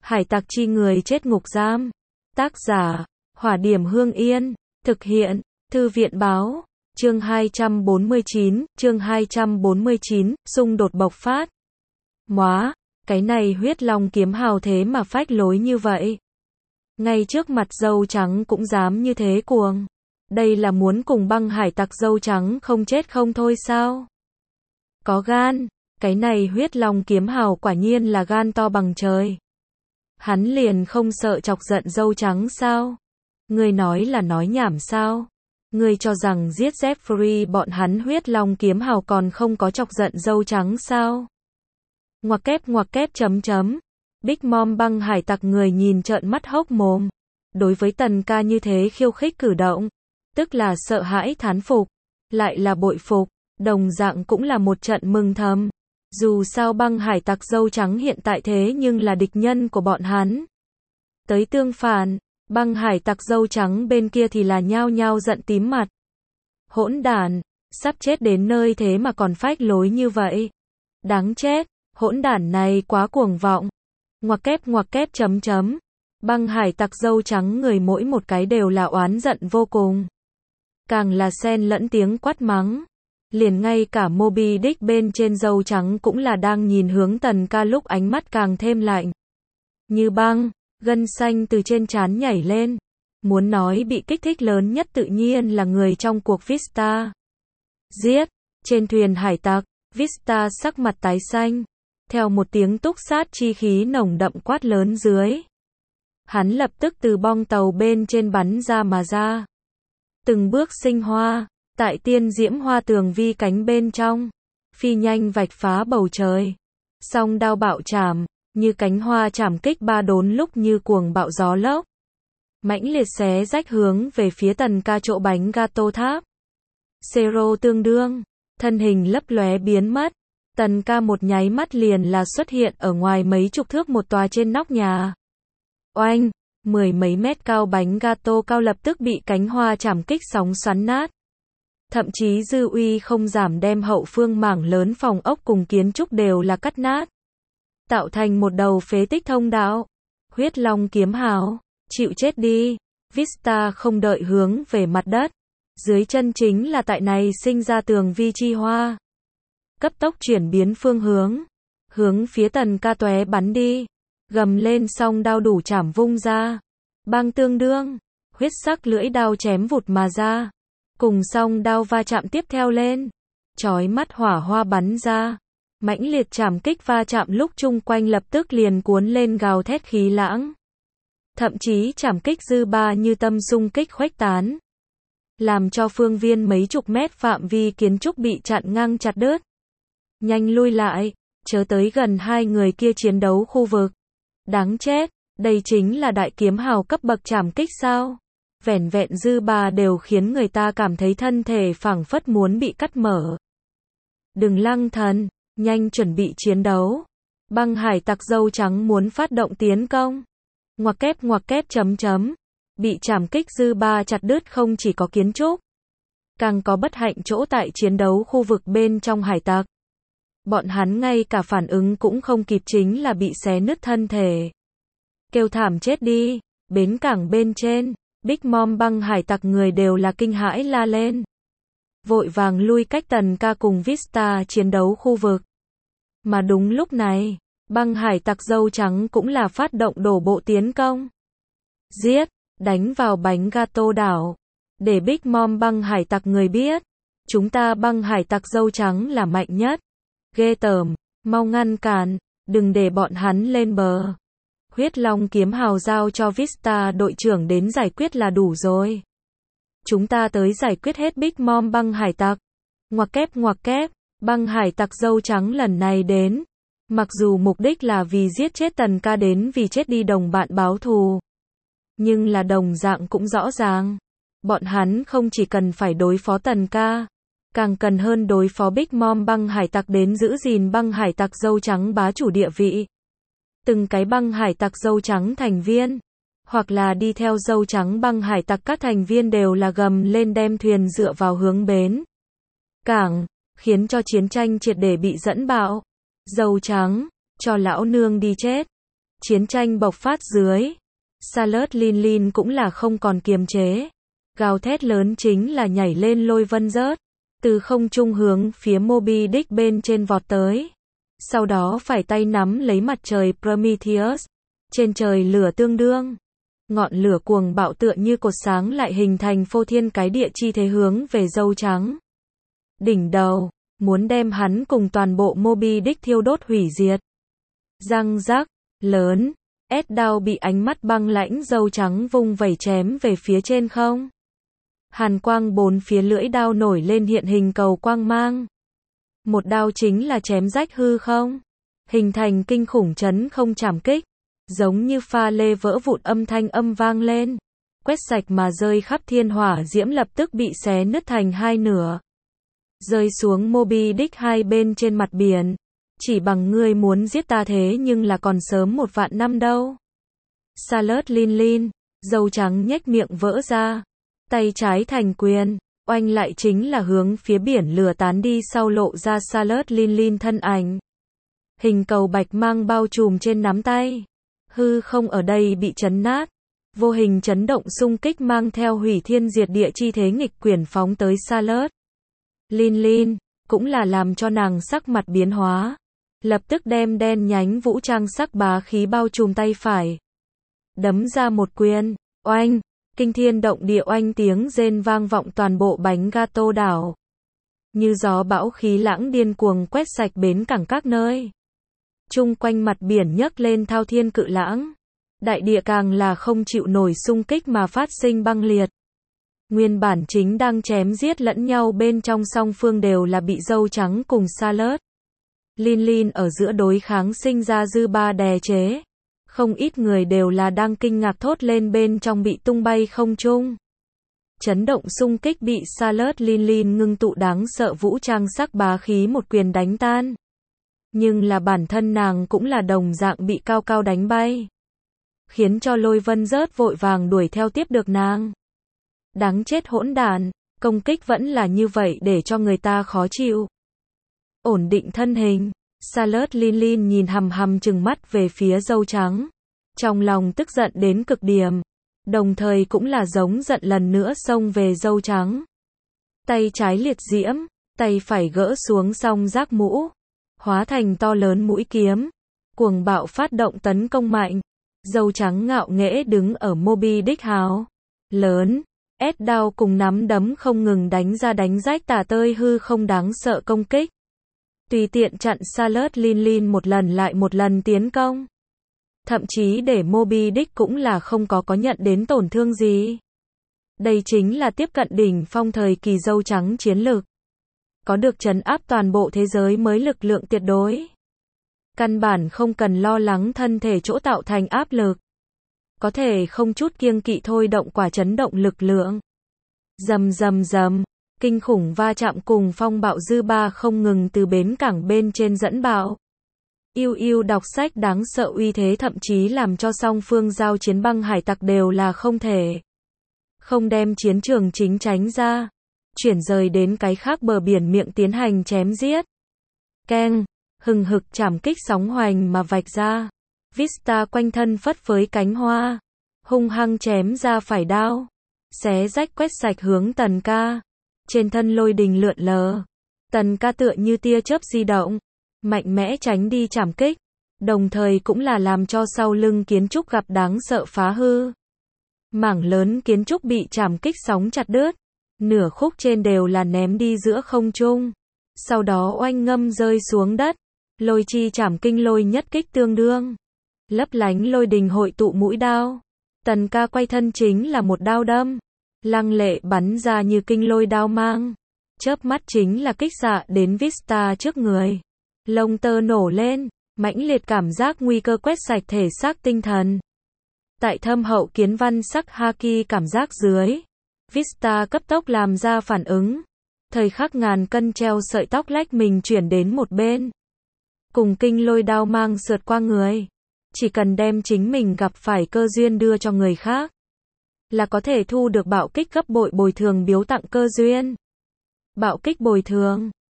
Hải tặc chi người chết ngục giam. Tác giả, Hỏa Điểm Hương Yên. Thực hiện, Thư viện báo. Chương 249, xung đột bộc phát. Móa, cái này huyết long kiếm hào thế mà phách lối như vậy. Ngay trước mặt dâu trắng cũng dám như thế cuồng. Đây là muốn cùng băng hải tặc dâu trắng không chết không thôi sao? Có gan, cái này huyết long kiếm hào quả nhiên là gan to bằng trời. Hắn liền không sợ chọc giận dâu trắng sao? Ngươi nói là nói nhảm sao? Ngươi cho rằng giết Jeffrey bọn hắn huyết long kiếm hào còn không có chọc giận dâu trắng sao? Ngoặc kép chấm chấm. Big Mom băng hải tặc người nhìn trợn mắt hốc mồm. Đối với Tần ca như thế khiêu khích cử động, tức là sợ hãi thán phục, lại là bội phục, đồng dạng cũng là một trận mừng thầm. Dù sao băng hải tặc dâu trắng hiện tại thế nhưng là địch nhân của bọn hắn. Tới tương phản, băng hải tặc dâu trắng bên kia thì là nhao nhao giận tím mặt. Hỗn đản, sắp chết đến nơi thế mà còn phách lối như vậy. Đáng chết, hỗn đản này quá cuồng vọng. Ngoặc kép chấm chấm. Băng hải tặc dâu trắng người mỗi một cái đều là oán giận vô cùng. Càng là xen lẫn tiếng quát mắng. Liền ngay cả Moby Dick bên trên dâu trắng cũng là đang nhìn hướng Tần ca lúc ánh mắt càng thêm lạnh. Như băng, gân xanh từ trên trán nhảy lên. Muốn nói bị kích thích lớn nhất tự nhiên là người trong cuộc Vista. Giết, trên thuyền hải tặc, Vista sắc mặt tái xanh. Theo một tiếng túc sát chi khí nồng đậm quát lớn dưới. Hắn lập tức từ bong tàu bên trên bắn ra mà ra. Từng bước sinh hoa, tại tiên diễm hoa tường vi cánh bên trong, phi nhanh vạch phá bầu trời. Song đao bạo chạm, như cánh hoa chạm kích ba đốn lúc như cuồng bạo gió lốc. Mãnh liệt xé rách hướng về phía Tần ca chỗ bánh gato tháp. Zero tương đương, thân hình lấp lóe biến mất. Tần ca một nháy mắt liền là xuất hiện ở ngoài mấy chục thước một tòa trên nóc nhà. Oanh, mười mấy mét cao bánh gato cao lập tức bị cánh hoa chạm kích sóng xoắn nát. Thậm chí dư uy không giảm đem hậu phương mảng lớn phòng ốc cùng kiến trúc đều là cắt nát. Tạo thành một đầu phế tích thông đạo. Huyết long kiếm hào, chịu chết đi. Vista không đợi hướng về mặt đất. Dưới chân chính là tại này sinh ra tường vi chi hoa. Cấp tốc chuyển biến phương hướng. Hướng phía Tần ca tóe bắn đi. Gầm lên song đao đủ chảm vung ra. Bang tương đương. Huyết sắc lưỡi đao chém vụt mà ra. Cùng song đao va chạm tiếp theo lên. Chói mắt hỏa hoa bắn ra. Mãnh liệt chạm kích va chạm lúc chung quanh lập tức liền cuốn lên gào thét khí lãng. Thậm chí chạm kích dư ba như tâm xung kích khuếch tán. Làm cho phương viên mấy chục mét phạm vi kiến trúc bị chặn ngang chặt đứt. Nhanh lui lại, chớ tới gần hai người kia chiến đấu khu vực. Đáng chết, đây chính là đại kiếm hào cấp bậc chạm kích sao? Vẻn vẹn dư ba đều khiến người ta cảm thấy thân thể phảng phất muốn bị cắt mở. Đừng lăng thần, nhanh chuẩn bị chiến đấu. Băng hải tặc dâu trắng muốn phát động tiến công. Ngoặc kép chấm chấm. Bị chạm kích dư ba chặt đứt không chỉ có kiến trúc. Càng có bất hạnh chỗ tại chiến đấu khu vực bên trong hải tặc. Bọn hắn ngay cả phản ứng cũng không kịp chính là bị xé nứt thân thể. Kêu thảm chết đi, bến cảng bên trên, Big Mom băng hải tặc người đều là kinh hãi la lên. Vội vàng lui cách Tần ca cùng Vista chiến đấu khu vực. Mà đúng lúc này, băng hải tặc dâu trắng cũng là phát động đổ bộ tiến công. Giết, đánh vào bánh gato đảo. Để Big Mom băng hải tặc người biết, chúng ta băng hải tặc dâu trắng là mạnh nhất. Ghê tởm, mau ngăn cản, đừng để bọn hắn lên bờ. Huyết long kiếm hào giao cho Vista đội trưởng đến giải quyết là đủ rồi. Chúng ta tới giải quyết hết Big Mom băng hải tặc. Ngoặc kép, băng hải tặc dâu trắng lần này đến. Mặc dù mục đích là vì giết chết Tần ca đến vì chết đi đồng bạn báo thù. Nhưng là đồng dạng cũng rõ ràng. Bọn hắn không chỉ cần phải đối phó Tần ca. Càng cần hơn đối phó Big Mom băng hải tặc đến giữ gìn băng hải tặc dâu trắng bá chủ địa vị. Từng cái băng hải tặc dâu trắng thành viên, hoặc là đi theo dâu trắng băng hải tặc các thành viên đều là gầm lên đem thuyền dựa vào hướng bến cảng, khiến cho chiến tranh triệt để bị dẫn bạo. Dâu trắng, cho lão nương đi chết. Chiến tranh bộc phát dưới. Charlotte Lin cũng là không còn kiềm chế. Gào thét lớn chính là nhảy lên lôi vân rớt. Từ không trung hướng phía Moby Dick bên trên vọt tới. Sau đó phải tay nắm lấy mặt trời Prometheus. Trên trời lửa tương đương. Ngọn lửa cuồng bạo tựa như cột sáng lại hình thành phô thiên cái địa chi thế hướng về dâu trắng. Đỉnh đầu, muốn đem hắn cùng toàn bộ Moby Dick thiêu đốt hủy diệt. Răng rắc, lớn, ét đao bị ánh mắt băng lãnh dâu trắng vung vẩy chém về phía trên không. Hàn quang bốn phía lưỡi đao nổi lên hiện hình cầu quang mang. Một đao chính là chém rách hư không, hình thành kinh khủng chấn không chạm kích, giống như pha lê vỡ vụn âm thanh âm vang lên, quét sạch mà rơi khắp thiên hỏa diễm lập tức bị xé nứt thành hai nửa. Rơi xuống Moby Dick hai bên trên mặt biển. Chỉ bằng ngươi muốn giết ta thế nhưng là còn sớm 1.000 năm đâu. Charlotte Lin, dâu trắng nhếch miệng vỡ ra. Tay trái thành quyền, oanh lại chính là hướng phía biển lửa tán đi sau lộ ra Charlotte Lin thân ảnh. Hình cầu bạch mang bao trùm trên nắm tay. Hư không ở đây bị chấn nát. Vô hình chấn động xung kích mang theo hủy thiên diệt địa chi thế nghịch quyển phóng tới Charlotte Lin, cũng là làm cho nàng sắc mặt biến hóa. Lập tức đem đen nhánh vũ trang sắc bá khí bao trùm tay phải. Đấm ra một quyền, oanh, kinh thiên động địa oanh tiếng rên vang vọng toàn bộ bánh gato đảo. Như gió bão khí lãng điên cuồng quét sạch bến cảng các nơi. Chung quanh mặt biển nhấc lên thao thiên cự lãng. Đại địa càng là không chịu nổi xung kích mà phát sinh băng liệt. Nguyên bản chính đang chém giết lẫn nhau bên trong song phương đều là bị dâu trắng cùng Charlotte Lin ở giữa đối kháng sinh ra dư ba đè chế. Không ít người đều là đang kinh ngạc thốt lên bên trong bị tung bay không trung. Chấn động xung kích bị Charlotte Lin ngưng tụ đáng sợ vũ trang sắc bá khí một quyền đánh tan. Nhưng là bản thân nàng cũng là đồng dạng bị cao cao đánh bay. Khiến cho lôi vân rớt vội vàng đuổi theo tiếp được nàng. Đáng chết hỗn đản, công kích vẫn là như vậy để cho người ta khó chịu. Ổn định thân hình, Charlotte Lin nhìn hằm hằm trừng mắt về phía dâu trắng. Trong lòng tức giận đến cực điểm. Đồng thời cũng là giống giận lần nữa xông về dâu trắng. Tay trái liệt diễm, tay phải gỡ xuống song giác mũ. Hóa thành to lớn mũi kiếm. Cuồng bạo phát động tấn công mạnh. Dâu trắng ngạo nghễ đứng ở Moby Dick hào lớn. Ét đao cùng nắm đấm không ngừng đánh ra đánh rách tả tơi hư không đáng sợ công kích. Tùy tiện chặn Charlotte Lin một lần lại một lần tiến công. Thậm chí để Moby Dick cũng là không có nhận đến tổn thương gì. Đây chính là tiếp cận đỉnh phong thời kỳ dâu trắng chiến lược. Có được trấn áp toàn bộ thế giới mới lực lượng tuyệt đối. Căn bản không cần lo lắng thân thể chỗ tạo thành áp lực. Có thể không chút kiêng kỵ thôi động quả chấn động lực lượng. Rầm rầm rầm, kinh khủng va chạm cùng phong bạo dư ba không ngừng từ bến cảng bên trên dẫn bạo. Yêu đọc sách đáng sợ uy thế thậm chí làm cho song phương giao chiến băng hải tặc đều là không thể. Không đem chiến trường chính tránh ra. Chuyển rời đến cái khác bờ biển miệng tiến hành chém giết. Keng, hừng hực chảm kích sóng hoành mà vạch ra. Vista quanh thân phất phới cánh hoa. Hung hăng chém ra phải đao. Xé rách quét sạch hướng Tần Ca. Trên thân lôi đình lượn lờ. Tần Ca tựa như tia chớp di động. Mạnh mẽ tránh đi chảm kích. Đồng thời cũng là làm cho sau lưng kiến trúc gặp đáng sợ phá hư. Mảng lớn kiến trúc bị chảm kích sóng chặt đứt. Nửa khúc trên đều là ném đi giữa không trung. Sau đó oanh ngâm rơi xuống đất. Lôi chi chảm kinh lôi nhất kích tương đương. Lấp lánh lôi đình hội tụ mũi đao. Tần Ca quay thân chính là một đao đâm. Lăng lệ bắn ra như kinh lôi đao mang. Chớp mắt chính là kích xạ đến Vista trước người. Lông tơ nổ lên. Mãnh liệt cảm giác nguy cơ quét sạch thể xác tinh thần. Tại thâm hậu kiến văn sắc haki cảm giác dưới. Vista cấp tốc làm ra phản ứng. Thời khắc ngàn cân treo sợi tóc lách mình chuyển đến một bên. Cùng kinh lôi đao mang sượt qua người. Chỉ cần đem chính mình gặp phải cơ duyên đưa cho người khác. Là có thể thu được bạo kích gấp bội bồi thường biếu tặng cơ duyên. Bạo kích bồi thường.